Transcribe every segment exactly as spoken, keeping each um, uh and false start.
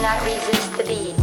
cannot resist the beat.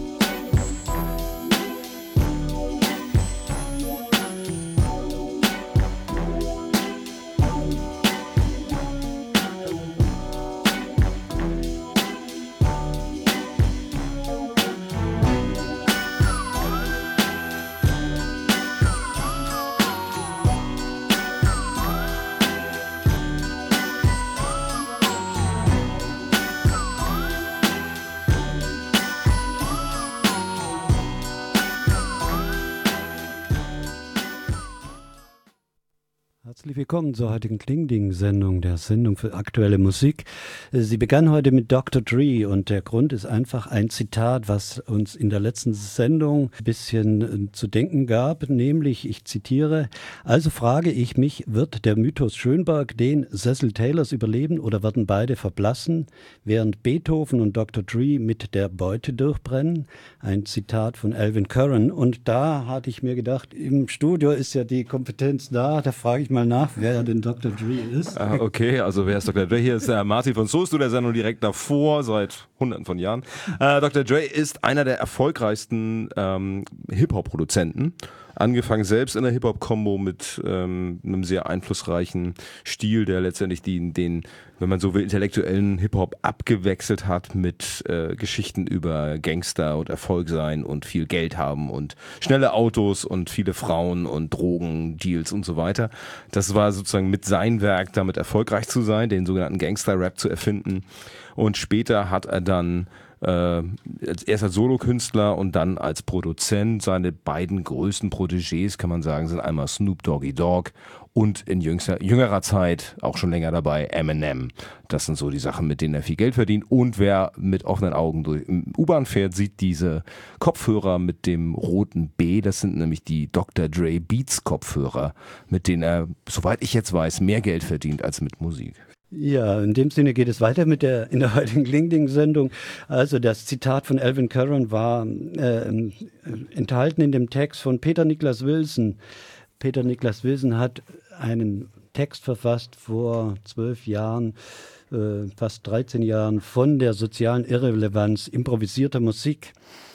Herzlich willkommen zur heutigen Klingding-Sendung, der Sendung für aktuelle Musik. Sie begann heute mit Doktor Dre und der Grund ist einfach ein Zitat, was uns in der letzten Sendung ein bisschen zu denken gab, nämlich, ich zitiere, also frage ich mich, wird der Mythos Schönberg den Cecil Taylors überleben oder werden beide verblassen, während Beethoven und Doktor Dre mit der Beute durchbrennen? Ein Zitat von Alvin Curran und da hatte ich mir gedacht, im Studio ist ja die Kompetenz da, da frage ich mal nach, wer denn Doktor Dre ist. Ah, okay, also wer ist Doktor Dre? Hier ist der Martin von Soest, der Sendung direkt davor, seit hunderten von Jahren. Äh, Doktor Dre ist einer der erfolgreichsten ähm, Hip-Hop-Produzenten. Angefangen selbst in der Hip-Hop-Kombo mit ähm, einem sehr einflussreichen Stil, der letztendlich die, den, wenn man so will, intellektuellen Hip-Hop abgewechselt hat mit äh, Geschichten über Gangster und Erfolg sein und viel Geld haben und schnelle Autos und viele Frauen und Drogendeals und so weiter. Das war sozusagen mit sein Werk, damit erfolgreich zu sein, den sogenannten Gangster-Rap zu erfinden. Und später hat er dann Äh, erst als Solokünstler und dann als Produzent. Seine beiden größten Protégés, kann man sagen, sind einmal Snoop Doggy Dogg und in jüngster, jüngerer Zeit, auch schon länger dabei, Eminem. Das sind so die Sachen, mit denen er viel Geld verdient. Und wer mit offenen Augen durch U-Bahn fährt, sieht diese Kopfhörer mit dem roten B. Das sind nämlich die Doktor Dre Beats Kopfhörer, mit denen er, soweit ich jetzt weiß, mehr Geld verdient als mit Musik. Ja, in dem Sinne geht es weiter mit der in der heutigen Klingding-Sendung. Also das Zitat von Alvin Curran war äh, enthalten in dem Text von Peter Niklas Wilson. Peter Niklas Wilson hat einen Text verfasst vor zwölf Jahren, äh, fast dreizehn Jahren, von der sozialen Irrelevanz improvisierter Musik.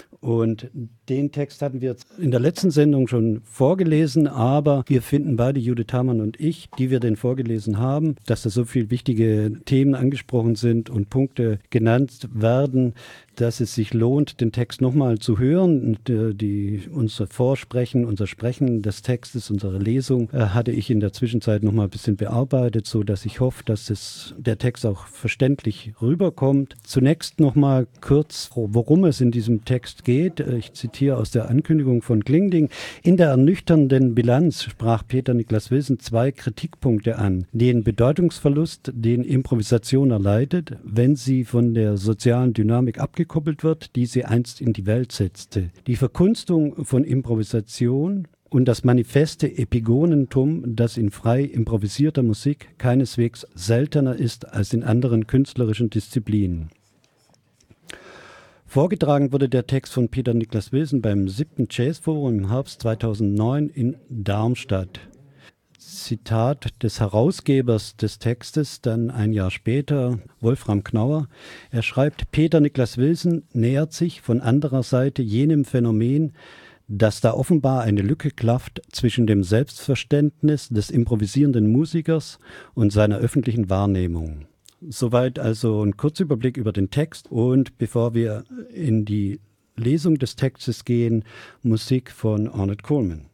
Und den Text hatten wir jetzt in der letzten Sendung schon vorgelesen, aber wir finden beide, Judith Hamann und ich, die wir den vorgelesen haben, dass da so viele wichtige Themen angesprochen sind und Punkte genannt werden, dass es sich lohnt, den Text nochmal zu hören. Und, äh, die, unser Vorsprechen, unser Sprechen des Textes, unsere Lesung, äh, hatte ich in der Zwischenzeit nochmal ein bisschen bearbeitet, so dass ich hoffe, dass es, der Text auch verständlich rüberkommt. Zunächst nochmal kurz, worum es in diesem Text geht. Ich zitiere aus der Ankündigung von Klingding. In der ernüchternden Bilanz sprach Peter Niklas Wilson zwei Kritikpunkte an. Den Bedeutungsverlust, den Improvisation erleidet, wenn sie von der sozialen Dynamik abgekoppelt wird, die sie einst in die Welt setzte. Die Verkunstung von Improvisation und das manifeste Epigonentum, das in frei improvisierter Musik keineswegs seltener ist als in anderen künstlerischen Disziplinen. Vorgetragen wurde der Text von Peter Niklas Wilson beim siebten Jazzforum im Herbst zweitausendneun in Darmstadt. Zitat des Herausgebers des Textes, dann ein Jahr später, Wolfram Knauer. Er schreibt, Peter Niklas Wilson nähert sich von anderer Seite jenem Phänomen, dass da offenbar eine Lücke klafft zwischen dem Selbstverständnis des improvisierenden Musikers und seiner öffentlichen Wahrnehmung. Soweit also ein Kurzüberblick über den Text und bevor wir in die Lesung des Textes gehen, Musik von Ornette Coleman.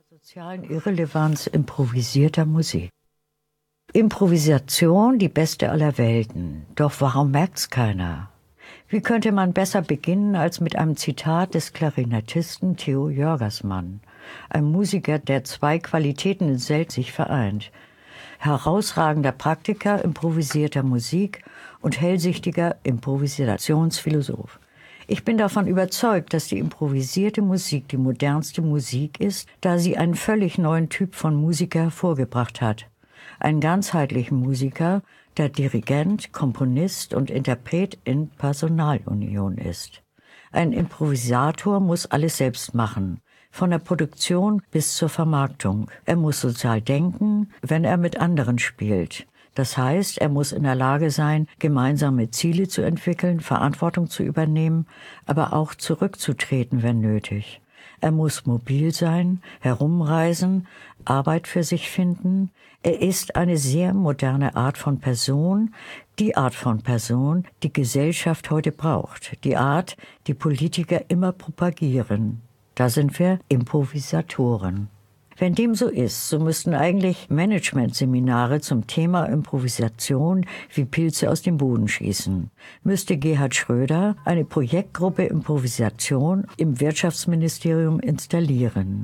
Sozialen Irrelevanz improvisierter Musik. Improvisation, die beste aller Welten. Doch warum merkt's keiner? Wie könnte man besser beginnen als mit einem Zitat des Klarinettisten Theo Jörgersmann, ein Musiker, der zwei Qualitäten in sich vereint: herausragender Praktiker improvisierter Musik und hellsichtiger Improvisationsphilosoph. Ich bin davon überzeugt, dass die improvisierte Musik die modernste Musik ist, da sie einen völlig neuen Typ von Musiker hervorgebracht hat. Einen ganzheitlichen Musiker, der Dirigent, Komponist und Interpret in Personalunion ist. Ein Improvisator muss alles selbst machen, von der Produktion bis zur Vermarktung. Er muss sozial denken, wenn er mit anderen spielt. Das heißt, er muss in der Lage sein, gemeinsame Ziele zu entwickeln, Verantwortung zu übernehmen, aber auch zurückzutreten, wenn nötig. Er muss mobil sein, herumreisen, Arbeit für sich finden. Er ist eine sehr moderne Art von Person, die Art von Person, die Gesellschaft heute braucht, die Art, die Politiker immer propagieren. Da sind wir Improvisatoren. Wenn dem so ist, so müssten eigentlich Managementseminare zum Thema Improvisation wie Pilze aus dem Boden schießen. Müsste Gerhard Schröder eine Projektgruppe Improvisation im Wirtschaftsministerium installieren.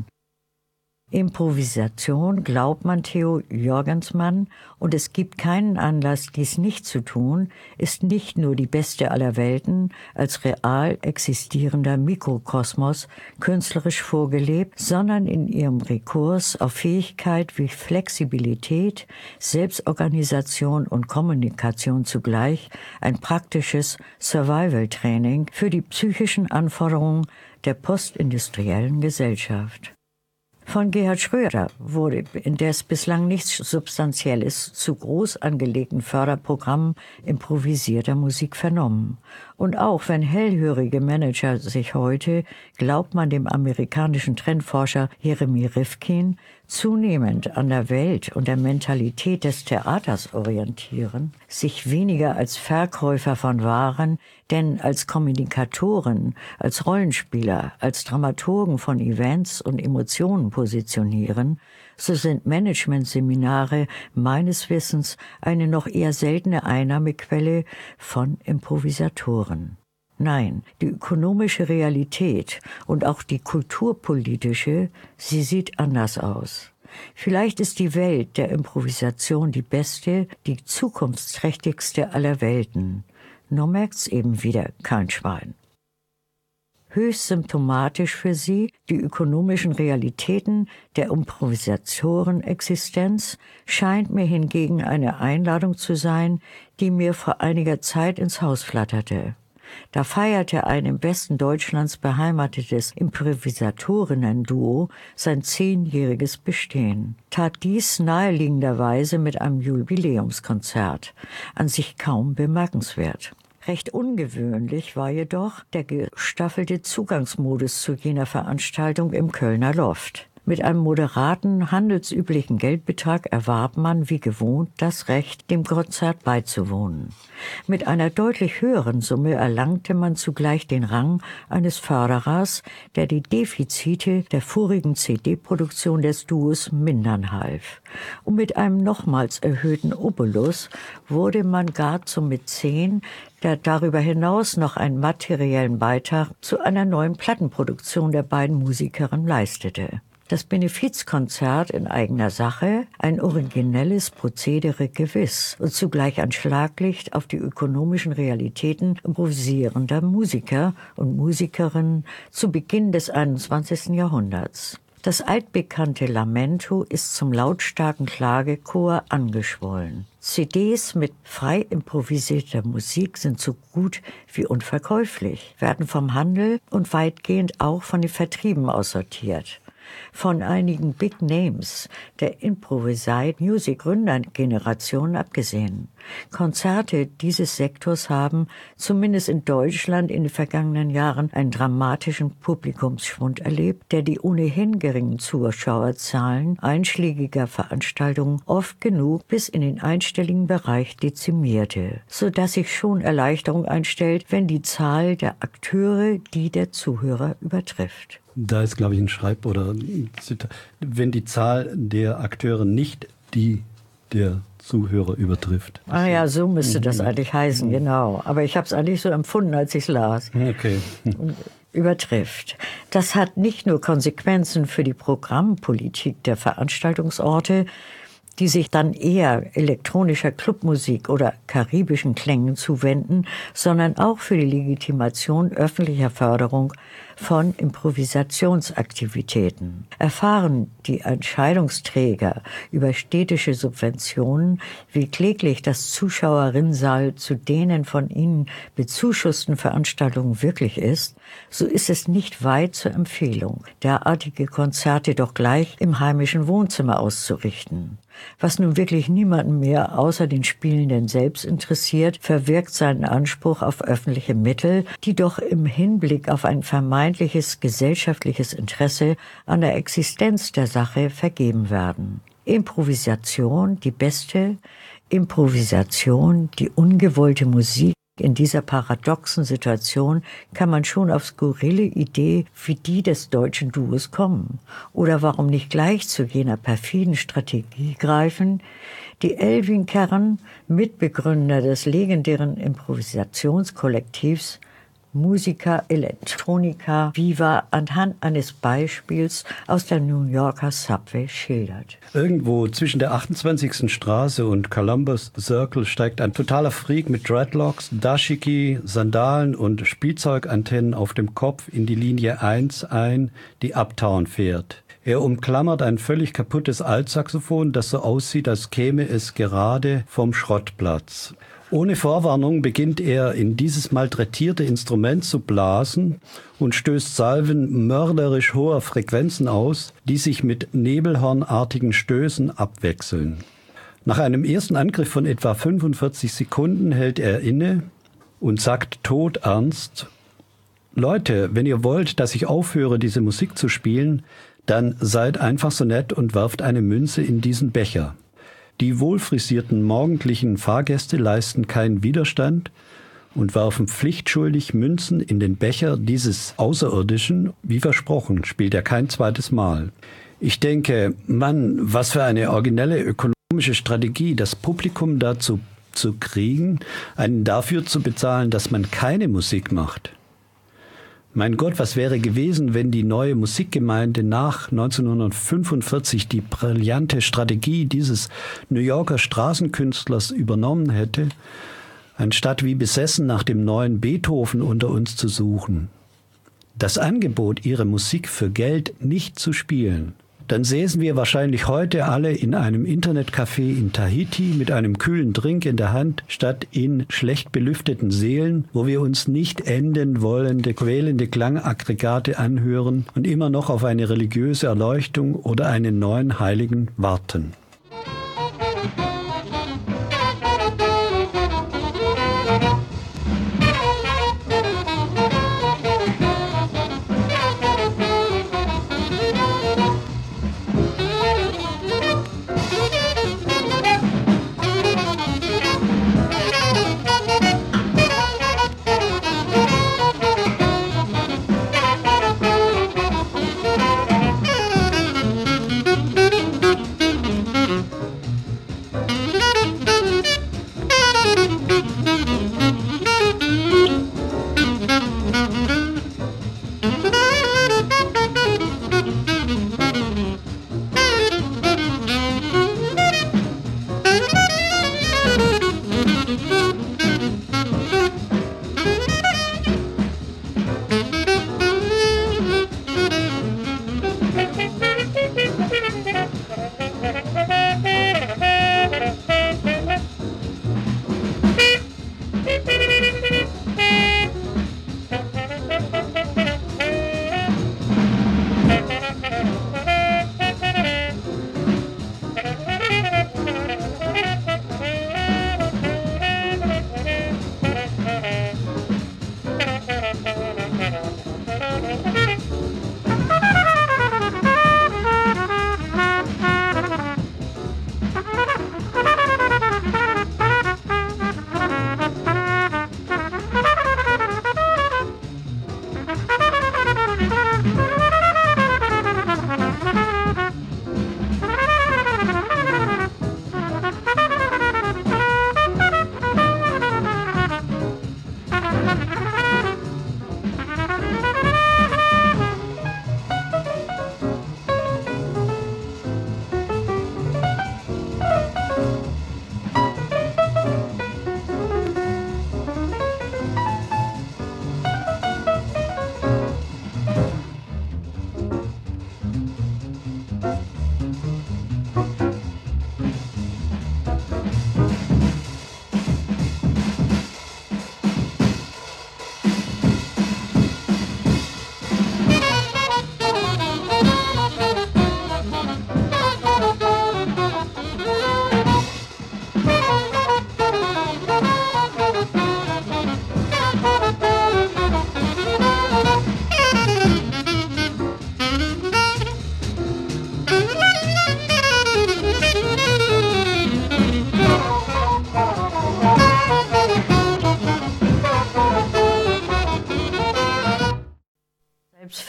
Improvisation glaubt man Theo Jörgersmann, und es gibt keinen Anlass, dies nicht zu tun, ist nicht nur die beste aller Welten, als real existierender Mikrokosmos künstlerisch vorgelebt, sondern in ihrem Rekurs auf Fähigkeit wie Flexibilität, Selbstorganisation und Kommunikation zugleich ein praktisches Survival-Training für die psychischen Anforderungen der postindustriellen Gesellschaft. Von Gerhard Schröder wurde indes bislang nichts Substanzielles zu groß angelegten Förderprogrammen improvisierter Musik vernommen. Und auch wenn hellhörige Manager sich heute, glaubt man dem amerikanischen Trendforscher Jeremy Rifkin, zunehmend an der Welt und der Mentalität des Theaters orientieren, sich weniger als Verkäufer von Waren, denn als Kommunikatoren, als Rollenspieler, als Dramaturgen von Events und Emotionen positionieren, so sind Managementseminare meines Wissens eine noch eher seltene Einnahmequelle von Improvisatoren. Nein, die ökonomische Realität und auch die kulturpolitische, sie sieht anders aus. Vielleicht ist die Welt der Improvisation die beste, die zukunftsträchtigste aller Welten. Nur merkt's eben wieder kein Schwein. Höchst symptomatisch für sie die ökonomischen Realitäten der Improvisatorenexistenz scheint mir hingegen eine Einladung zu sein, die mir vor einiger Zeit ins Haus flatterte. Da feierte ein im Westen Deutschlands beheimatetes Improvisatorinnen-Duo sein zehnjähriges Bestehen. Tat dies naheliegenderweise mit einem Jubiläumskonzert, an sich kaum bemerkenswert. Recht ungewöhnlich war jedoch der gestaffelte Zugangsmodus zu jener Veranstaltung im Kölner Loft. Mit einem moderaten, handelsüblichen Geldbetrag erwarb man, wie gewohnt, das Recht, dem Konzert beizuwohnen. Mit einer deutlich höheren Summe erlangte man zugleich den Rang eines Förderers, der die Defizite der vorigen C D-Produktion des Duos mindern half. Und mit einem nochmals erhöhten Obolus wurde man gar zum Mäzen, der darüber hinaus noch einen materiellen Beitrag zu einer neuen Plattenproduktion der beiden Musikerinnen leistete. Das Benefizkonzert in eigener Sache, ein originelles Prozedere gewiss und zugleich ein Schlaglicht auf die ökonomischen Realitäten improvisierender Musiker und Musikerinnen zu Beginn des einundzwanzigsten Jahrhunderts. Das altbekannte Lamento ist zum lautstarken Klagechor angeschwollen. C Ds mit frei improvisierter Musik sind so gut wie unverkäuflich, werden vom Handel und weitgehend auch von den Vertrieben aussortiert. Von einigen Big Names der Improvised Music Gründergeneration abgesehen. Konzerte dieses Sektors haben, zumindest in Deutschland, in den vergangenen Jahren einen dramatischen Publikumsschwund erlebt, der die ohnehin geringen Zuschauerzahlen einschlägiger Veranstaltungen oft genug bis in den einstelligen Bereich dezimierte, so dass sich schon Erleichterung einstellt, wenn die Zahl der Akteure die der Zuhörer übertrifft. Da ist, glaube ich, ein Schreib- oder ein Zitat. Wenn die Zahl der Akteure nicht die der Zuhörer übertrifft. Ah ja, so müsste das eigentlich heißen, genau. Aber ich habe es eigentlich so empfunden, als ich es las. Okay. Übertrifft. Das hat nicht nur Konsequenzen für die Programmpolitik der Veranstaltungsorte, die sich dann eher elektronischer Clubmusik oder karibischen Klängen zuwenden, sondern auch für die Legitimation öffentlicher Förderung von Improvisationsaktivitäten. Erfahren die Entscheidungsträger über städtische Subventionen, wie kläglich das Zuschauerrinnsal zu denen von ihnen bezuschussten Veranstaltungen wirklich ist, so ist es nicht weit zur Empfehlung, derartige Konzerte doch gleich im heimischen Wohnzimmer auszurichten. Was nun wirklich niemanden mehr außer den Spielenden selbst interessiert, verwirkt seinen Anspruch auf öffentliche Mittel, die doch im Hinblick auf ein vermeintliches gesellschaftliches Interesse an der Existenz der Sache vergeben werden. Improvisation, die beste Improvisation, die ungewollte Musik. In dieser paradoxen Situation kann man schon auf skurrile Idee wie die des deutschen Duos kommen. Oder warum nicht gleich zu jener perfiden Strategie greifen, die Elwin Kern, Mitbegründer des legendären Improvisationskollektivs Musica Electronica Viva, anhand eines Beispiels aus der New Yorker Subway schildert. Irgendwo zwischen der achtundzwanzigsten Straße und Columbus Circle steigt ein totaler Freak mit Dreadlocks, Dashiki, Sandalen und Spielzeugantennen auf dem Kopf in die Linie eins ein, die Uptown fährt. Er umklammert ein völlig kaputtes Altsaxophon, das so aussieht, als käme es gerade vom Schrottplatz. Ohne Vorwarnung beginnt er, in dieses malträtierte Instrument zu blasen und stößt Salven mörderisch hoher Frequenzen aus, die sich mit nebelhornartigen Stößen abwechseln. Nach einem ersten Angriff von etwa fünfundvierzig Sekunden hält er inne und sagt todernst: Leute, wenn ihr wollt, dass ich aufhöre, diese Musik zu spielen, dann seid einfach so nett und werft eine Münze in diesen Becher. Die wohlfrisierten morgendlichen Fahrgäste leisten keinen Widerstand und werfen pflichtschuldig Münzen in den Becher dieses Außerirdischen. Wie versprochen, spielt er kein zweites Mal. Ich denke, Mann, was für eine originelle ökonomische Strategie, das Publikum dazu zu kriegen, einen dafür zu bezahlen, dass man keine Musik macht. Mein Gott, was wäre gewesen, wenn die neue Musikgemeinde nach neunzehnhundertfünfundvierzig die brillante Strategie dieses New Yorker Straßenkünstlers übernommen hätte, anstatt wie besessen nach dem neuen Beethoven unter uns zu suchen. Das Angebot, ihre Musik für Geld nicht zu spielen. Dann säßen wir wahrscheinlich heute alle in einem Internetcafé in Tahiti mit einem kühlen Drink in der Hand, statt in schlecht belüfteten Sälen, wo wir uns nicht enden wollende, quälende Klangaggregate anhören und immer noch auf eine religiöse Erleuchtung oder einen neuen Heiligen warten.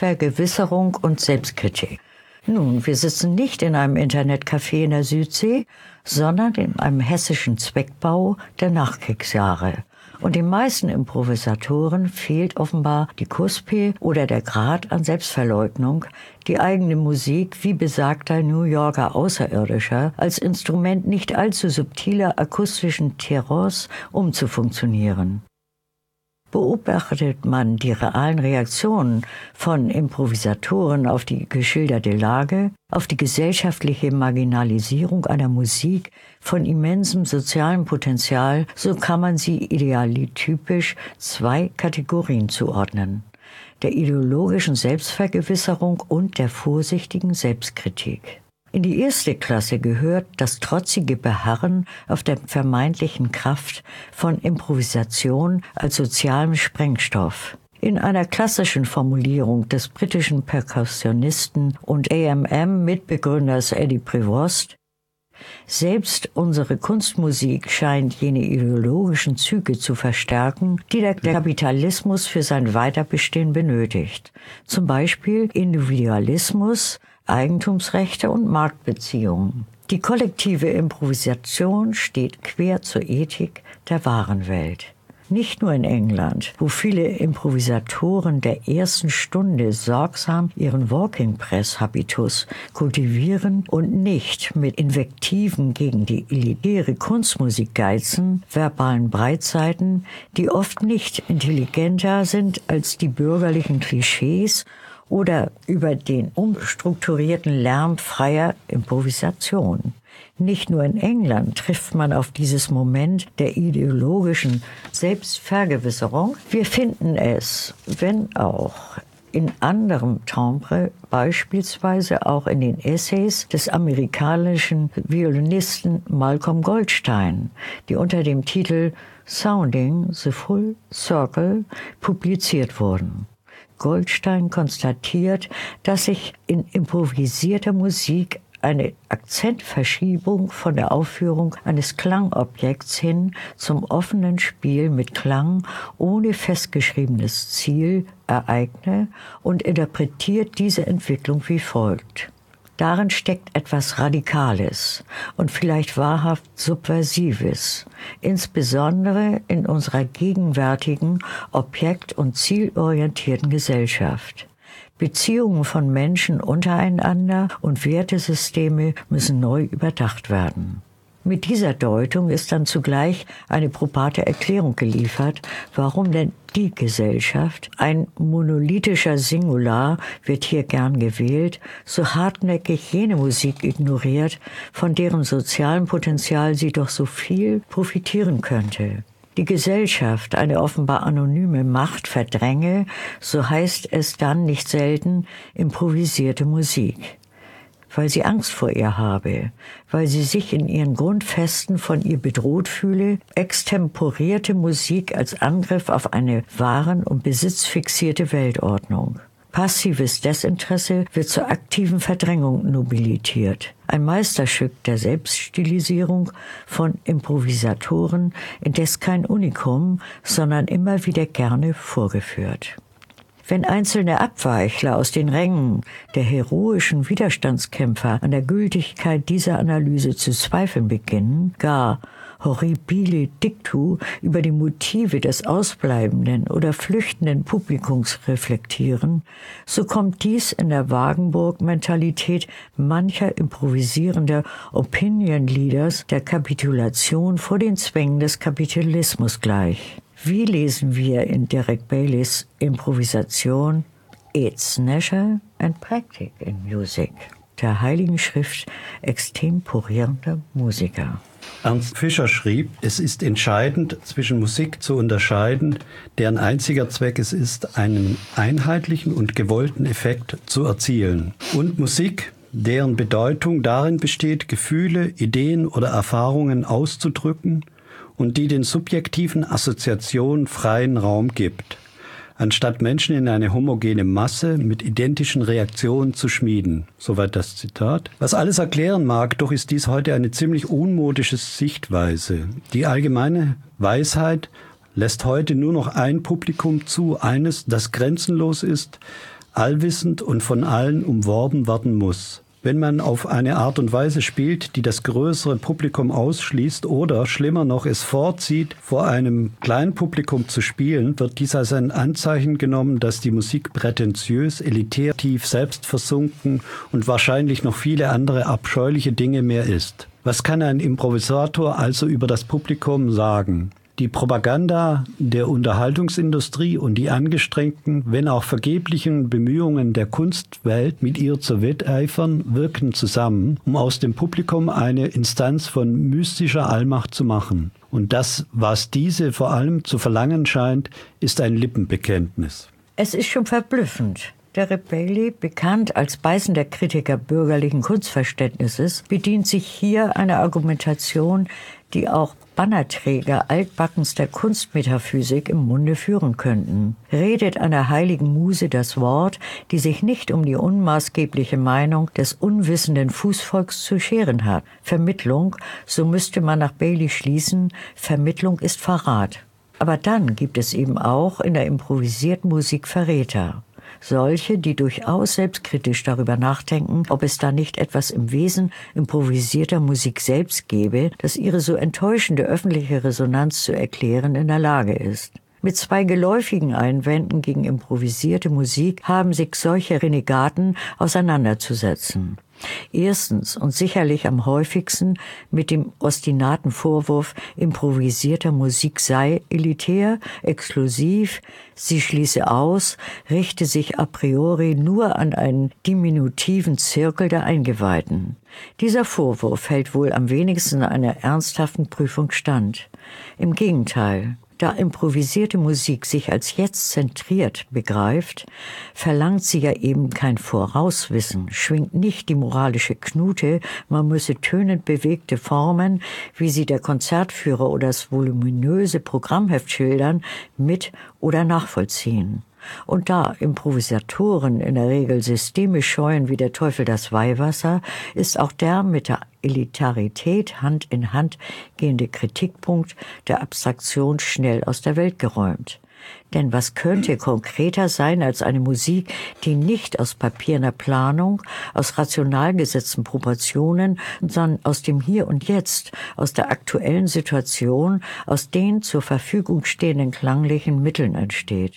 Selbstvergewisserung und Selbstkritik. Nun, wir sitzen nicht in einem Internetcafé in der Südsee, sondern in einem hessischen Zweckbau der Nachkriegsjahre. Und den meisten Improvisatoren fehlt offenbar die Kuspe oder der Grad an Selbstverleugnung, die eigene Musik wie besagter New Yorker Außerirdischer als Instrument nicht allzu subtiler akustischen Terrors umzufunktionieren. Beobachtet man die realen Reaktionen von Improvisatoren auf die geschilderte Lage, auf die gesellschaftliche Marginalisierung einer Musik von immensem sozialem Potenzial, so kann man sie idealtypisch zwei Kategorien zuordnen: der ideologischen Selbstvergewisserung und der vorsichtigen Selbstkritik. In die erste Klasse gehört das trotzige Beharren auf der vermeintlichen Kraft von Improvisation als sozialem Sprengstoff. In einer klassischen Formulierung des britischen Perkussionisten und A M M-Mitbegründers Eddie Prevost: Selbst unsere Kunstmusik scheint jene ideologischen Züge zu verstärken, die der Kapitalismus für sein Weiterbestehen benötigt. Zum Beispiel Individualismus, Eigentumsrechte und Marktbeziehungen. Die kollektive Improvisation steht quer zur Ethik der wahren Welt. Nicht nur in England, wo viele Improvisatoren der ersten Stunde sorgsam ihren Walking-Press-Habitus kultivieren und nicht mit Invektiven gegen die elitäre Kunstmusik geizen, verbalen Breitseiten, die oft nicht intelligenter sind als die bürgerlichen Klischees, oder über den umstrukturierten Lärm freier Improvisation. Nicht nur in England trifft man auf dieses Moment der ideologischen Selbstvergewisserung. Wir finden es, wenn auch in anderem Timbre, beispielsweise auch in den Essays des amerikanischen Violinisten Malcolm Goldstein, die unter dem Titel Sounding the Full Circle publiziert wurden. Goldstein konstatiert, dass sich in improvisierter Musik eine Akzentverschiebung von der Aufführung eines Klangobjekts hin zum offenen Spiel mit Klang ohne festgeschriebenes Ziel ereigne und interpretiert diese Entwicklung wie folgt: Darin steckt etwas Radikales und vielleicht wahrhaft Subversives, insbesondere in unserer gegenwärtigen, objekt- und zielorientierten Gesellschaft. Beziehungen von Menschen untereinander und Wertesysteme müssen neu überdacht werden. Mit dieser Deutung ist dann zugleich eine probate Erklärung geliefert, warum denn die Gesellschaft, ein monolithischer Singular wird hier gern gewählt, so hartnäckig jene Musik ignoriert, von deren sozialem Potenzial sie doch so viel profitieren könnte. Die Gesellschaft, eine offenbar anonyme Macht, verdränge, so heißt es dann nicht selten, improvisierte Musik. Weil sie Angst vor ihr habe, weil sie sich in ihren Grundfesten von ihr bedroht fühle, extemporierte Musik als Angriff auf eine waren- und besitzfixierte Weltordnung. Passives Desinteresse wird zur aktiven Verdrängung nobilitiert. Ein Meisterstück der Selbststilisierung von Improvisatoren, indes kein Unikum, sondern immer wieder gerne vorgeführt. Wenn einzelne Abweichler aus den Rängen der heroischen Widerstandskämpfer an der Gültigkeit dieser Analyse zu zweifeln beginnen, gar horribile Dictu über die Motive des ausbleibenden oder flüchtenden Publikums reflektieren, so kommt dies in der Wagenburg-Mentalität mancher improvisierender Opinion-Leaders der Kapitulation vor den Zwängen des Kapitalismus gleich. Wie lesen wir in Derek Baileys Improvisation It's Nature and Practice in Music, der Heiligen Schrift extemporierender Musiker? Ernst Fischer schrieb, es ist entscheidend, zwischen Musik zu unterscheiden, deren einziger Zweck es ist, einen einheitlichen und gewollten Effekt zu erzielen, und Musik, deren Bedeutung darin besteht, Gefühle, Ideen oder Erfahrungen auszudrücken und die den subjektiven Assoziationen freien Raum gibt, anstatt Menschen in eine homogene Masse mit identischen Reaktionen zu schmieden. Soweit das Zitat. Was alles erklären mag, doch ist dies heute eine ziemlich unmodische Sichtweise. Die allgemeine Weisheit lässt heute nur noch ein Publikum zu, eines, das grenzenlos ist, allwissend und von allen umworben werden muss. Wenn man auf eine Art und Weise spielt, die das größere Publikum ausschließt oder, schlimmer noch, es vorzieht, vor einem kleinen Publikum zu spielen, wird dies als ein Anzeichen genommen, dass die Musik prätentiös, elitär, tief, selbstversunken und wahrscheinlich noch viele andere abscheuliche Dinge mehr ist. Was kann ein Improvisator also über das Publikum sagen? Die Propaganda der Unterhaltungsindustrie und die angestrengten, wenn auch vergeblichen Bemühungen der Kunstwelt, mit ihr zu wetteifern, wirken zusammen, um aus dem Publikum eine Instanz von mystischer Allmacht zu machen. Und das, was diese vor allem zu verlangen scheint, ist ein Lippenbekenntnis. Es ist schon verblüffend. Derek Bailey, bekannt als beißender Kritiker bürgerlichen Kunstverständnisses, bedient sich hier einer Argumentation, die auch Bannerträger altbackenster Kunstmetaphysik im Munde führen könnten. Redet einer heiligen Muse das Wort, die sich nicht um die unmaßgebliche Meinung des unwissenden Fußvolks zu scheren hat. Vermittlung, so müsste man nach Bailey schließen, Vermittlung ist Verrat. Aber dann gibt es eben auch in der improvisierten Musik Verräter. Solche, die durchaus selbstkritisch darüber nachdenken, ob es da nicht etwas im Wesen improvisierter Musik selbst gäbe, das ihre so enttäuschende öffentliche Resonanz zu erklären in der Lage ist. Mit zwei geläufigen Einwänden gegen improvisierte Musik haben sich solche Renegaten auseinanderzusetzen. Erstens und sicherlich am häufigsten mit dem ostinaten Vorwurf, improvisierter Musik sei elitär, exklusiv, sie schließe aus, richte sich a priori nur an einen diminutiven Zirkel der Eingeweihten. Dieser Vorwurf hält wohl am wenigsten einer ernsthaften Prüfung stand. Im Gegenteil. Da improvisierte Musik sich als jetzt zentriert begreift, verlangt sie ja eben kein Vorauswissen, schwingt nicht die moralische Knute, man müsse tönend bewegte Formen, wie sie der Konzertführer oder das voluminöse Programmheft schildern, mit oder nachvollziehen. Und da Improvisatoren in der Regel Systeme scheuen wie der Teufel das Weihwasser, ist auch der mit der Elitarität Hand in Hand gehende Kritikpunkt der Abstraktion schnell aus der Welt geräumt. Denn was könnte konkreter sein als eine Musik, die nicht aus papierner Planung, aus rational gesetzten Proportionen, sondern aus dem Hier und Jetzt, aus der aktuellen Situation, aus den zur Verfügung stehenden klanglichen Mitteln entsteht?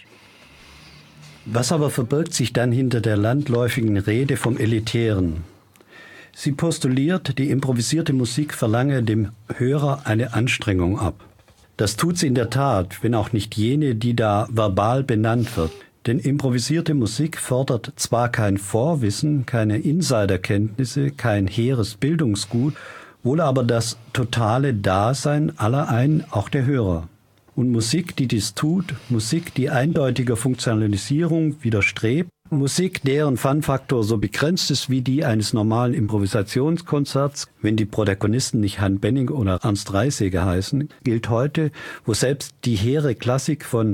Was aber verbirgt sich dann hinter der landläufigen Rede vom Elitären? Sie postuliert, die improvisierte Musik verlange dem Hörer eine Anstrengung ab. Das tut sie in der Tat, wenn auch nicht jene, die da verbal benannt wird. Denn improvisierte Musik fordert zwar kein Vorwissen, keine Insiderkenntnisse, kein hehres Bildungsgut, wohl aber das totale Dasein aller ein, auch der Hörer. Und Musik, die dies tut, Musik, die eindeutiger Funktionalisierung widerstrebt, Musik, deren Fun-Faktor so begrenzt ist wie die eines normalen Improvisationskonzerts, wenn die Protagonisten nicht Han Benning oder Ernst Reiseger heißen, gilt heute, wo selbst die hehre Klassik von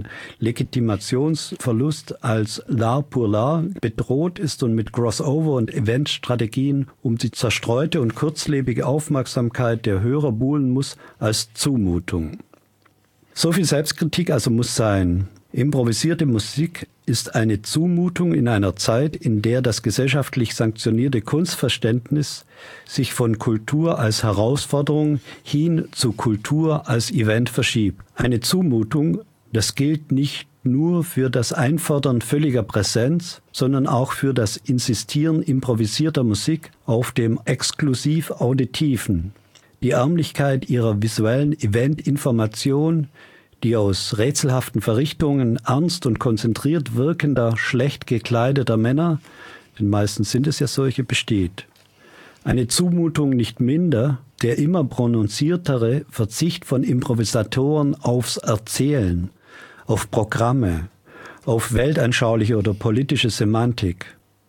Legitimationsverlust als l'art pour l'art bedroht ist und mit Crossover- und Eventstrategien um die zerstreute und kurzlebige Aufmerksamkeit der Hörer buhlen muss, als Zumutung. So viel Selbstkritik also muss sein. Improvisierte Musik ist eine Zumutung in einer Zeit, in der das gesellschaftlich sanktionierte Kunstverständnis sich von Kultur als Herausforderung hin zu Kultur als Event verschiebt. Eine Zumutung, das gilt nicht nur für das Einfordern völliger Präsenz, sondern auch für das Insistieren improvisierter Musik auf dem exklusiv Auditiven. Die Ärmlichkeit ihrer visuellen Eventinformation, die aus rätselhaften Verrichtungen ernst und konzentriert wirkender, schlecht gekleideter Männer, denn meistens sind es ja solche, besteht. Eine Zumutung nicht minder, der immer prononziertere Verzicht von Improvisatoren aufs Erzählen, auf Programme, auf weltanschauliche oder politische Semantik.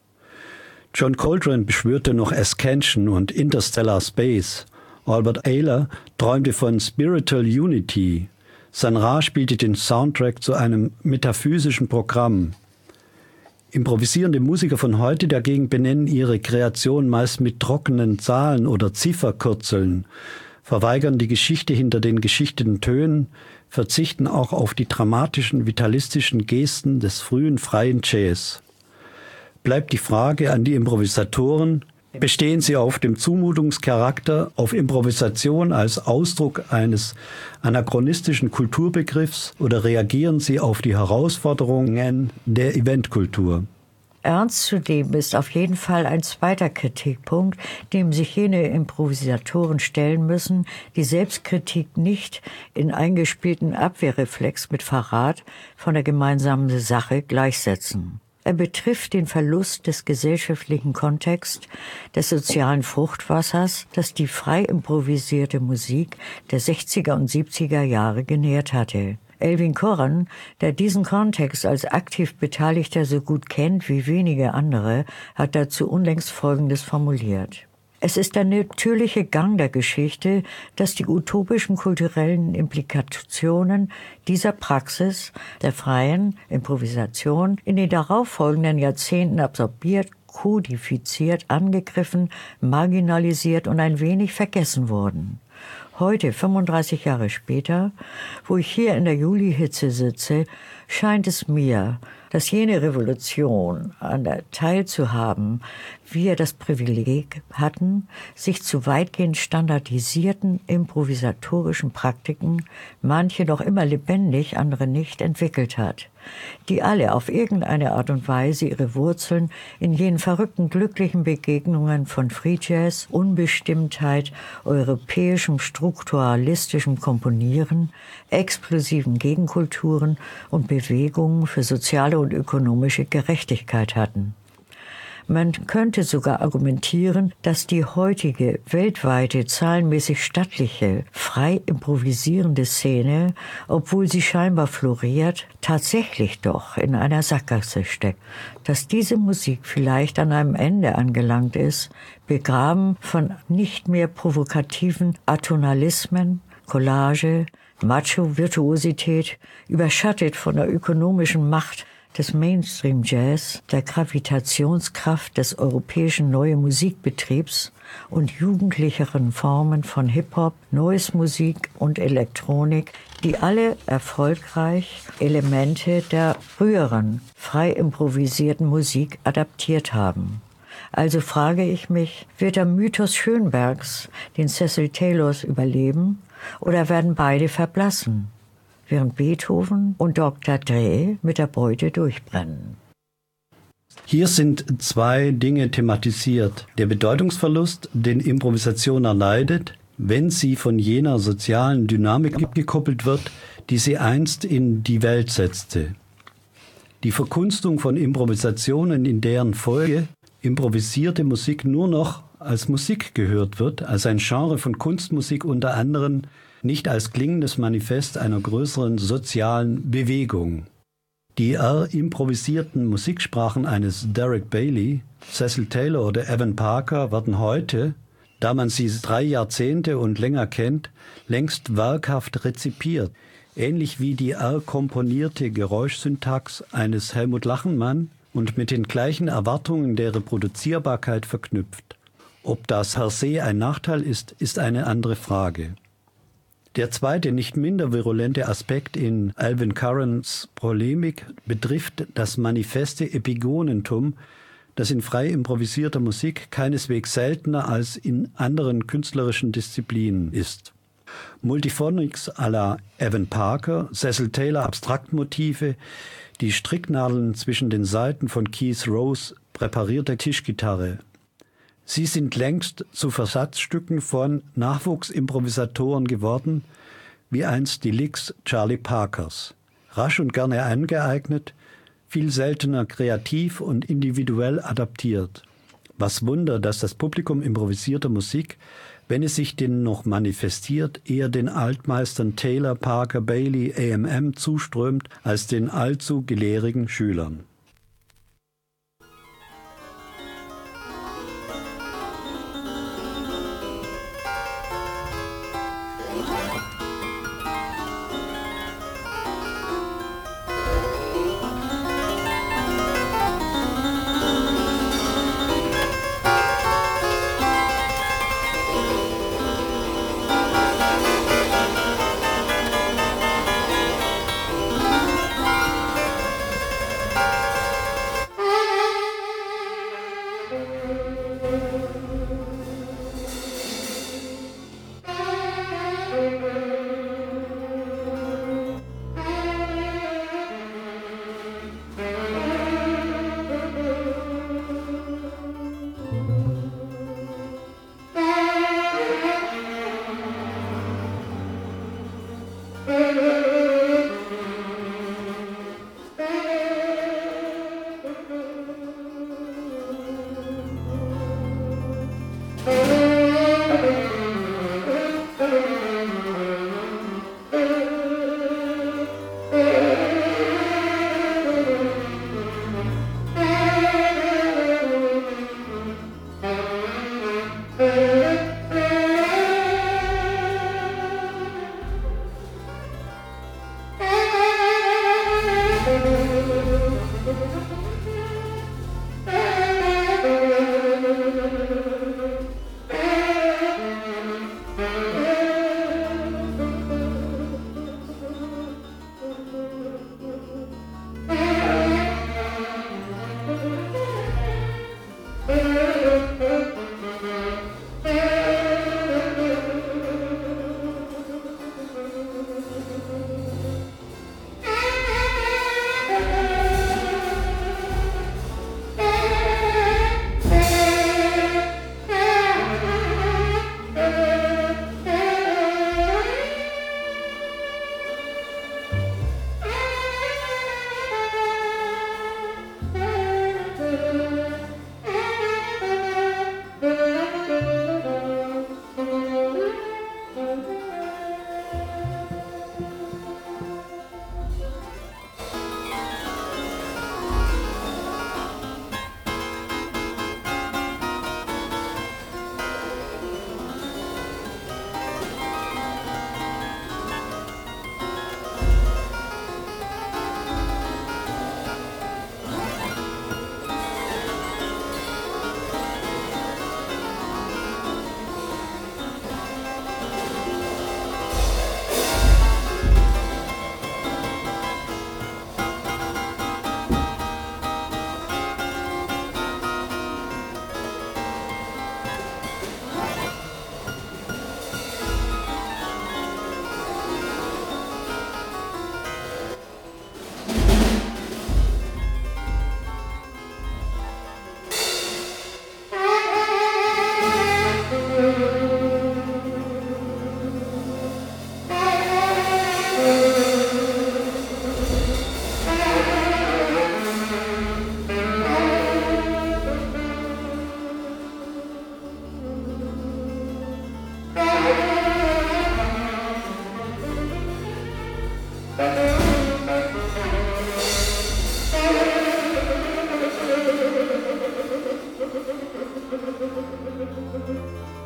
John Coltrane beschwörte noch Ascension und Interstellar Space. Albert Ayler träumte von Spiritual Unity. Sun Ra spielte den Soundtrack zu einem metaphysischen Programm. Improvisierende Musiker von heute dagegen benennen ihre Kreation meist mit trockenen Zahlen oder Zifferkürzeln, verweigern die Geschichte hinter den geschichteten Tönen, verzichten auch auf die dramatischen, vitalistischen Gesten des frühen freien Jazz. bleibt die Frage an die Improvisatoren: Bestehen sie auf dem Zumutungscharakter, auf Improvisation als Ausdruck eines anachronistischen Kulturbegriffs, oder reagieren sie auf die Herausforderungen der Eventkultur? Ernst zu nehmen ist auf jeden Fall ein zweiter Kritikpunkt, dem sich jene Improvisatoren stellen müssen, die Selbstkritik nicht in eingespielten Abwehrreflex mit Verrat von der gemeinsamen Sache gleichsetzen. Er betrifft den Verlust des gesellschaftlichen Kontexts, des sozialen Fruchtwassers, das die frei improvisierte Musik der sechziger und siebziger Jahre genährt hatte. Elvin Corren, der diesen Kontext als aktiv Beteiligter so gut kennt wie wenige andere, hat dazu unlängst Folgendes formuliert: Es ist der natürliche Gang der Geschichte, dass die utopischen kulturellen Implikationen dieser Praxis der freien Improvisation in den darauffolgenden Jahrzehnten absorbiert, kodifiziert, angegriffen, marginalisiert und ein wenig vergessen wurden. Heute, fünfunddreißig Jahre später, wo ich hier in der Julihitze sitze, scheint es mir, dass jene Revolution, an der teilzuhaben, wir das Privileg hatten, sich zu weitgehend standardisierten improvisatorischen Praktiken, manche noch immer lebendig, andere nicht, entwickelt hat, die alle auf irgendeine Art und Weise ihre Wurzeln in jenen verrückten, glücklichen Begegnungen von Free Jazz, Unbestimmtheit, europäischem, strukturalistischem Komponieren, explosiven Gegenkulturen und Bewegungen für soziale und ökonomische Gerechtigkeit hatten. Man könnte sogar argumentieren, dass die heutige, weltweite, zahlenmäßig stattliche, frei improvisierende Szene, obwohl sie scheinbar floriert, tatsächlich doch in einer Sackgasse steckt. Dass diese Musik vielleicht an einem Ende angelangt ist, begraben von nicht mehr provokativen Atonalismen, Collage, Macho-Virtuosität, überschattet von der ökonomischen Macht des Mainstream-Jazz, der Gravitationskraft des europäischen neuen Musikbetriebs und jugendlicheren Formen von Hip-Hop, Noise-Musik und Elektronik, die alle erfolgreich Elemente der früheren, frei improvisierten Musik adaptiert haben. Also frage ich mich, wird der Mythos Schönbergs den Cecil Taylors überleben oder werden beide verblassen, während Beethoven und Doktor Dre mit der Beute durchbrennen? Hier sind zwei Dinge thematisiert. Der Bedeutungsverlust, den Improvisation erleidet, wenn sie von jener sozialen Dynamik abgekoppelt wird, die sie einst in die Welt setzte. Die Verkunstung von Improvisationen, in deren Folge improvisierte Musik nur noch als Musik gehört wird, als ein Genre von Kunstmusik unter anderem, nicht als klingendes Manifest einer größeren sozialen Bewegung. Die improvisierten Musiksprachen eines Derek Bailey, Cecil Taylor oder Evan Parker werden heute, da man sie drei Jahrzehnte und länger kennt, längst werkhaft rezipiert, ähnlich wie die komponierte Geräuschsyntax eines Helmut Lachenmann und mit den gleichen Erwartungen der Reproduzierbarkeit verknüpft. Ob das per se ein Nachteil ist, ist eine andere Frage. Der zweite, nicht minder virulente Aspekt in Elvin Correns Polemik betrifft das manifeste Epigonentum, das in frei improvisierter Musik keineswegs seltener als in anderen künstlerischen Disziplinen ist. Multiphonics à la Evan Parker, Cecil Taylor Abstraktmotive, die Stricknadeln zwischen den Saiten von Keith Rose präparierte Tischgitarre. Sie sind längst zu Versatzstücken von Nachwuchsimprovisatoren geworden, wie einst die Licks Charlie Parkers. Rasch und gerne angeeignet, viel seltener kreativ und individuell adaptiert. Was Wunder, dass das Publikum improvisierter Musik, wenn es sich denn noch manifestiert, eher den Altmeistern Taylor, Parker, Bailey, A M M zuströmt, als den allzu gelehrigen Schülern.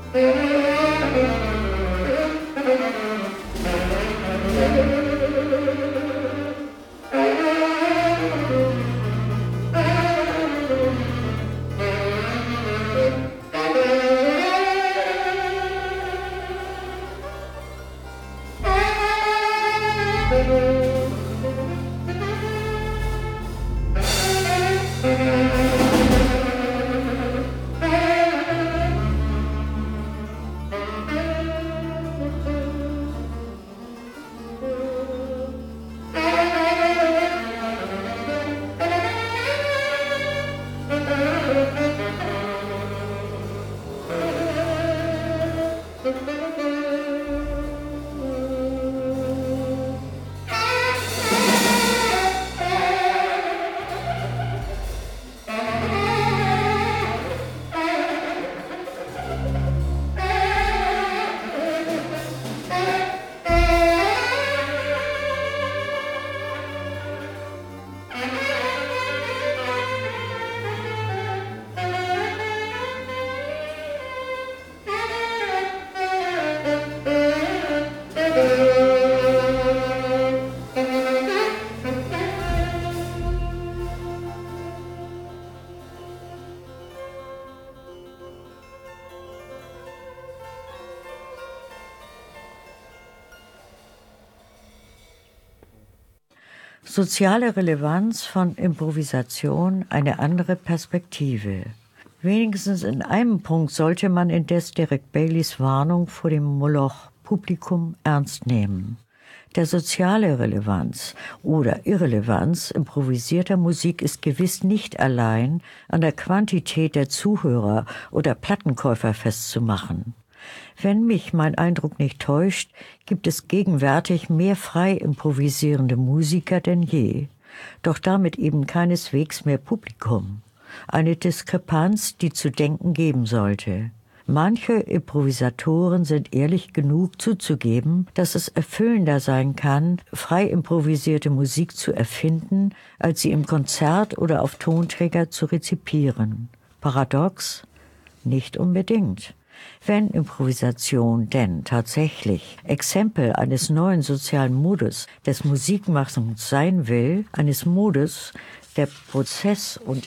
Soziale Relevanz von Improvisation, eine andere Perspektive. Wenigstens in einem Punkt sollte man indes Derek Baileys Warnung vor dem Moloch Publikum ernst nehmen. Der soziale Relevanz oder Irrelevanz improvisierter Musik ist gewiss nicht allein an der Quantität der Zuhörer oder Plattenkäufer festzumachen. Wenn mich mein Eindruck nicht täuscht, gibt es gegenwärtig mehr frei improvisierende Musiker denn je, doch damit eben keineswegs mehr Publikum. Eine Diskrepanz, die zu denken geben sollte. Manche Improvisatoren sind ehrlich genug zuzugeben, dass es erfüllender sein kann, frei improvisierte Musik zu erfinden, als sie im Konzert oder auf Tonträger zu rezipieren. Paradox? Nicht unbedingt. Wenn Improvisation denn tatsächlich Exempel eines neuen sozialen Modus des Musikmachens sein will, eines Modus, der prozess- und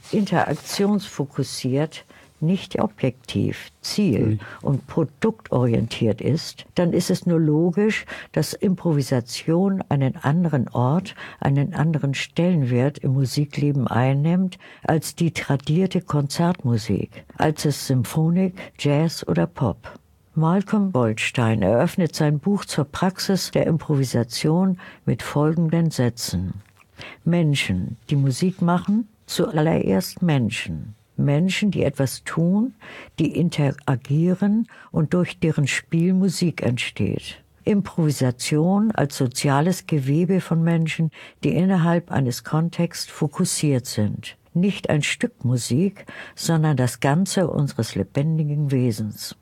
interaktionsfokussiert, nicht objektiv, ziel- und produktorientiert ist, dann ist es nur logisch, dass Improvisation einen anderen Ort, einen anderen Stellenwert im Musikleben einnimmt als die tradierte Konzertmusik, als es Symphonik, Jazz oder Pop. Malcolm Goldstein eröffnet sein Buch zur Praxis der Improvisation mit folgenden Sätzen. Menschen, die Musik machen, zuallererst Menschen. Menschen, die etwas tun, die interagieren und durch deren Spiel Musik entsteht. Improvisation als soziales Gewebe von Menschen, die innerhalb eines Kontexts fokussiert sind. Nicht ein Stück Musik, sondern das Ganze unseres lebendigen Wesens.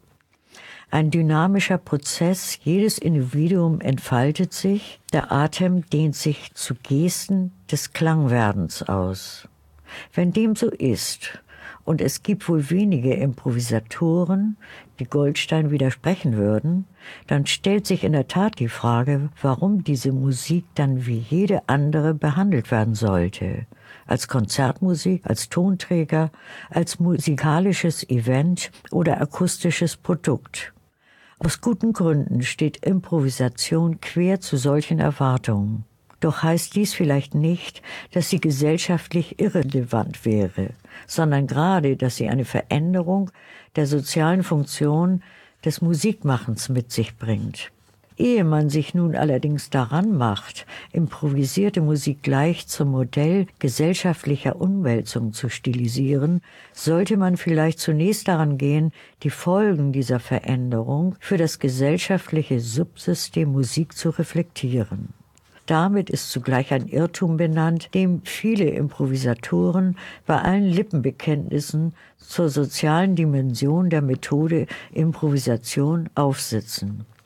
Ein dynamischer Prozess, jedes Individuum entfaltet sich, der Atem dehnt sich zu Gesten des Klangwerdens aus. Wenn dem so ist, und es gibt wohl wenige Improvisatoren, die Goldstein widersprechen würden, dann stellt sich in der Tat die Frage, warum diese Musik dann wie jede andere behandelt werden sollte. Als Konzertmusik, als Tonträger, als musikalisches Event oder akustisches Produkt. Aus guten Gründen steht Improvisation quer zu solchen Erwartungen. Doch heißt dies vielleicht nicht, dass sie gesellschaftlich irrelevant wäre, sondern gerade, dass sie eine Veränderung der sozialen Funktion des Musikmachens mit sich bringt. Ehe man sich nun allerdings daran macht, improvisierte Musik gleich zum Modell gesellschaftlicher Umwälzung zu stilisieren, sollte man vielleicht zunächst daran gehen, die Folgen dieser Veränderung für das gesellschaftliche Subsystem Musik zu reflektieren. Damit ist zugleich ein Irrtum benannt, dem viele Improvisatoren bei allen Lippenbekenntnissen zur sozialen Dimension der Methode Improvisation aufsitzen.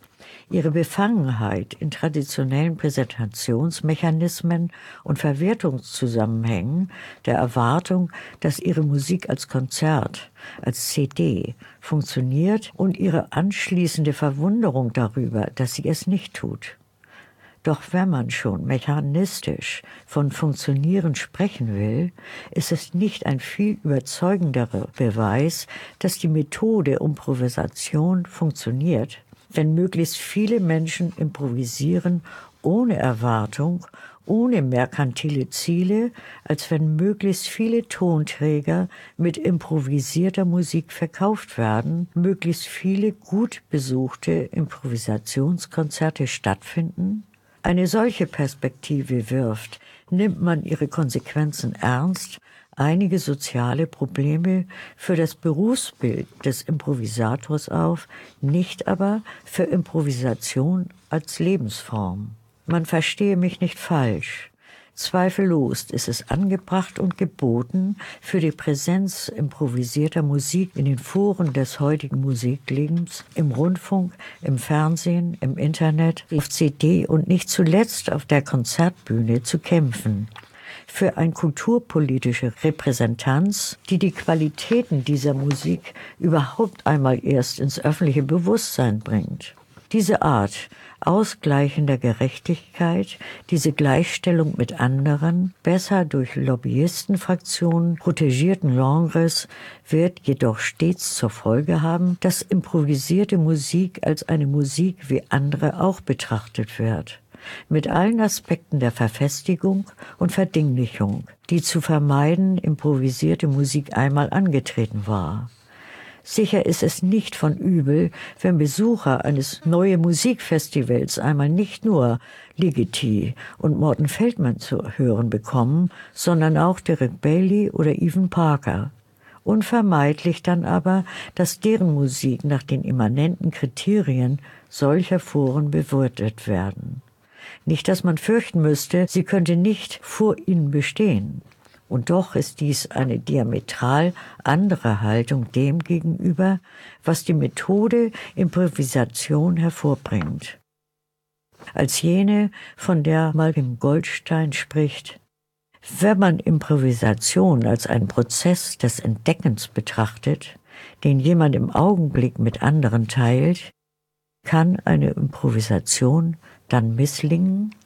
ihre Befangenheit in traditionellen Präsentationsmechanismen und Verwertungszusammenhängen der Erwartung, dass ihre Musik als Konzert, als C D funktioniert und ihre anschließende Verwunderung darüber, dass sie es nicht tut. Doch wenn man schon mechanistisch von Funktionieren sprechen will, ist es nicht ein viel überzeugenderer Beweis, dass die Methode Improvisation funktioniert, wenn möglichst viele Menschen improvisieren ohne Erwartung, ohne merkantile Ziele, als wenn möglichst viele Tonträger mit improvisierter Musik verkauft werden, möglichst viele gut besuchte Improvisationskonzerte stattfinden. Eine solche Perspektive wirft, nimmt man ihre Konsequenzen ernst, einige soziale Probleme für das Berufsbild des Improvisators auf, nicht aber für Improvisation als Lebensform. Man verstehe mich nicht falsch. Zweifellos ist es angebracht und geboten, für die Präsenz improvisierter Musik in den Foren des heutigen Musiklebens, im Rundfunk, im Fernsehen, im Internet, auf C D und nicht zuletzt auf der Konzertbühne zu kämpfen. Für eine kulturpolitische Repräsentanz, die die Qualitäten dieser Musik überhaupt einmal erst ins öffentliche Bewusstsein bringt. Diese Art ausgleichender Gerechtigkeit, diese Gleichstellung mit anderen, besser durch Lobbyistenfraktionen, protegierten Genres, wird jedoch stets zur Folge haben, dass improvisierte Musik als eine Musik wie andere auch betrachtet wird. Mit allen Aspekten der Verfestigung und Verdinglichung, die zu vermeiden improvisierte Musik einmal angetreten war. Sicher ist es nicht von übel, wenn Besucher eines Neue Musikfestivals einmal nicht nur Ligeti und Morton Feldman zu hören bekommen, sondern auch Derek Bailey oder Evan Parker. Unvermeidlich dann aber, dass deren Musik nach den immanenten Kriterien solcher Foren bewertet werden. Nicht, dass man fürchten müsste, sie könnte nicht vor ihnen bestehen. Und doch ist dies eine diametral andere Haltung dem gegenüber, was die Methode Improvisation hervorbringt. Als jene, von der Malcolm Goldstein spricht: Wenn man Improvisation als einen Prozess des Entdeckens betrachtet, den jemand im Augenblick mit anderen teilt, kann eine Improvisation dann misslingen?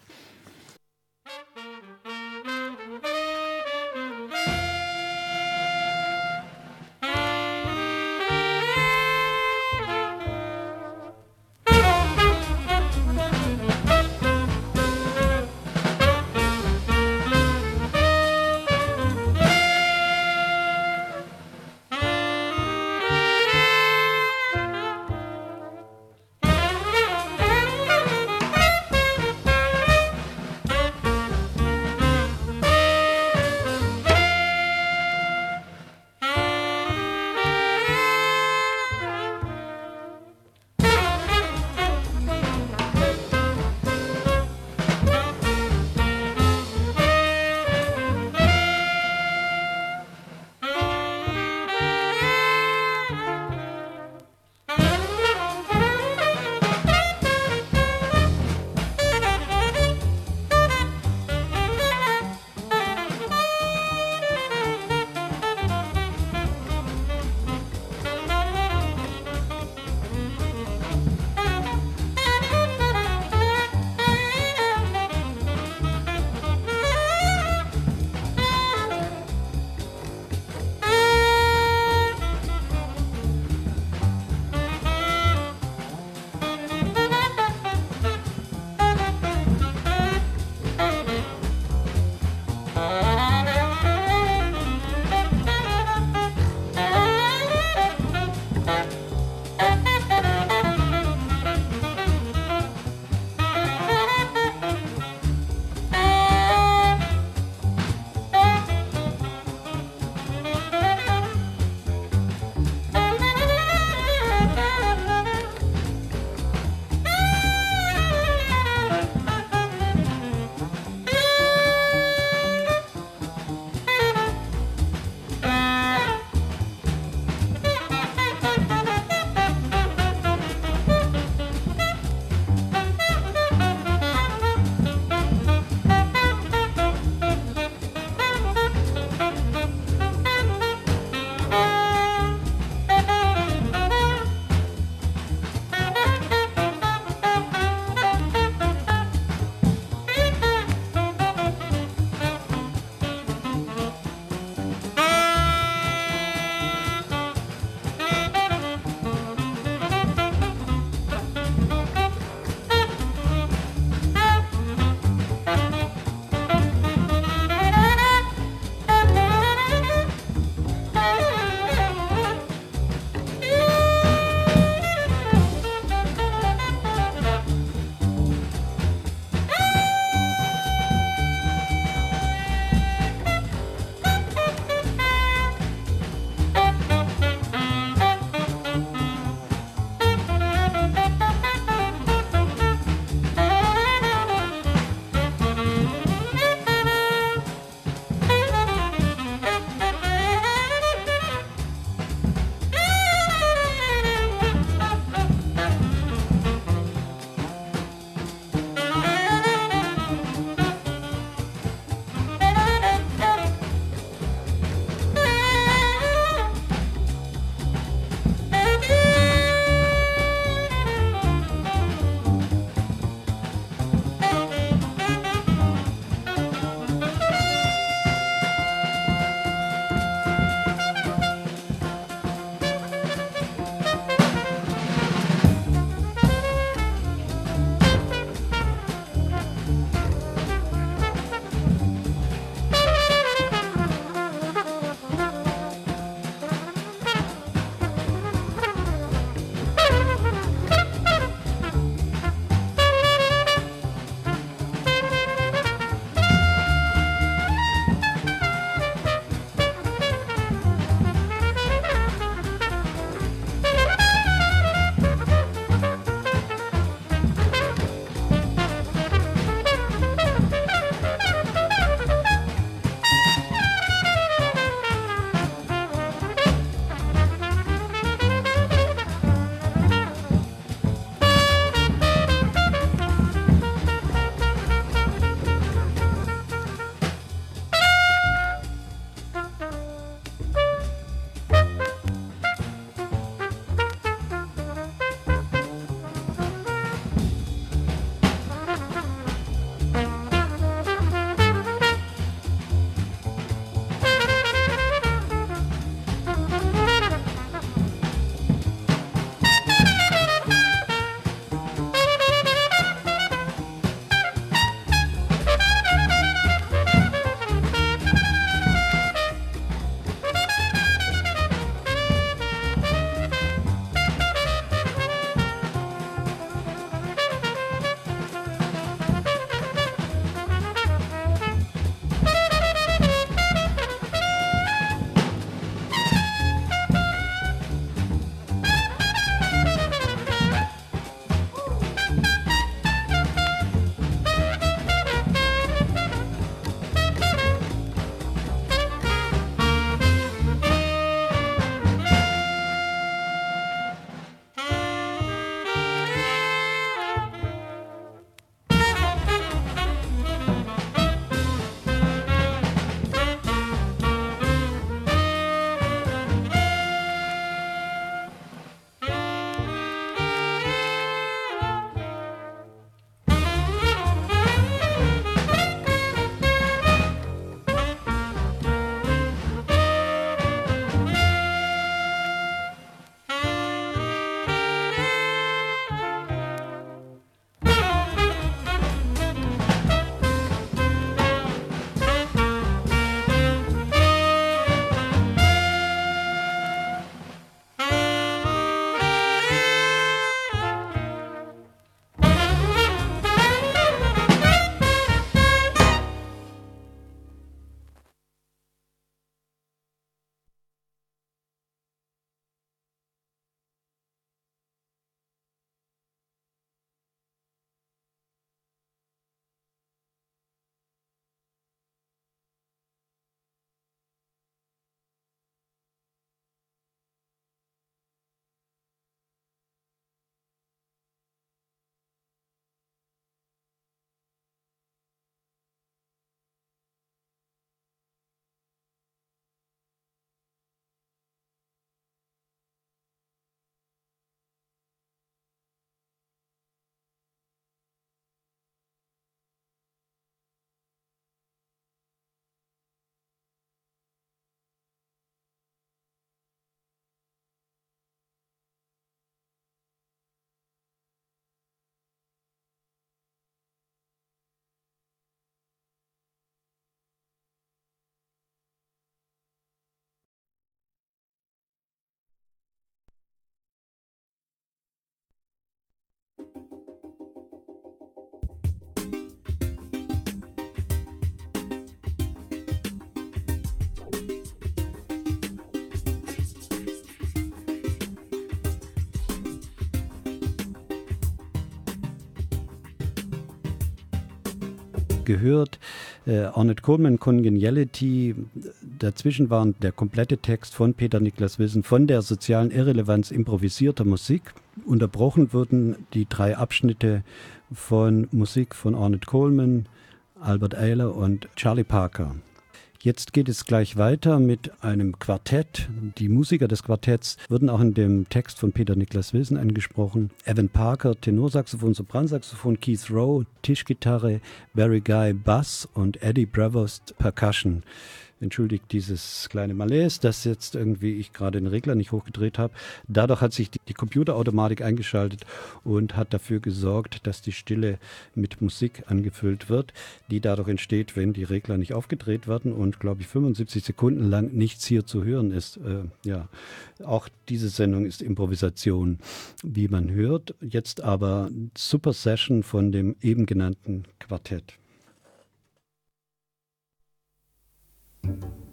gehört. Äh, Ornette Coleman, Congeniality, dazwischen war der komplette Text von Peter Niklas Wilson von der sozialen Irrelevanz improvisierter Musik. Unterbrochen wurden die drei Abschnitte von Musik von Ornette Coleman, Albert Ayler und Charlie Parker. Jetzt geht es gleich weiter mit einem Quartett. Die Musiker des Quartetts wurden auch in dem Text von Peter Niklas Wilson angesprochen. Evan Parker, Tenorsaxophon, Sopransaxophon, Keith Rowe, Tischgitarre, Barry Guy, Bass und Eddie Prevost, Percussion. Entschuldigt dieses kleine Malaise, dass jetzt irgendwie ich gerade den Regler nicht hochgedreht habe. Dadurch hat sich die, die Computerautomatik eingeschaltet und hat dafür gesorgt, dass die Stille mit Musik angefüllt wird, die dadurch entsteht, wenn die Regler nicht aufgedreht werden und, glaube ich, fünfundsiebzig Sekunden lang nichts hier zu hören ist. Äh, ja, auch diese Sendung ist Improvisation, wie man hört. Jetzt aber Super Session von dem eben genannten Quartett. Thank you.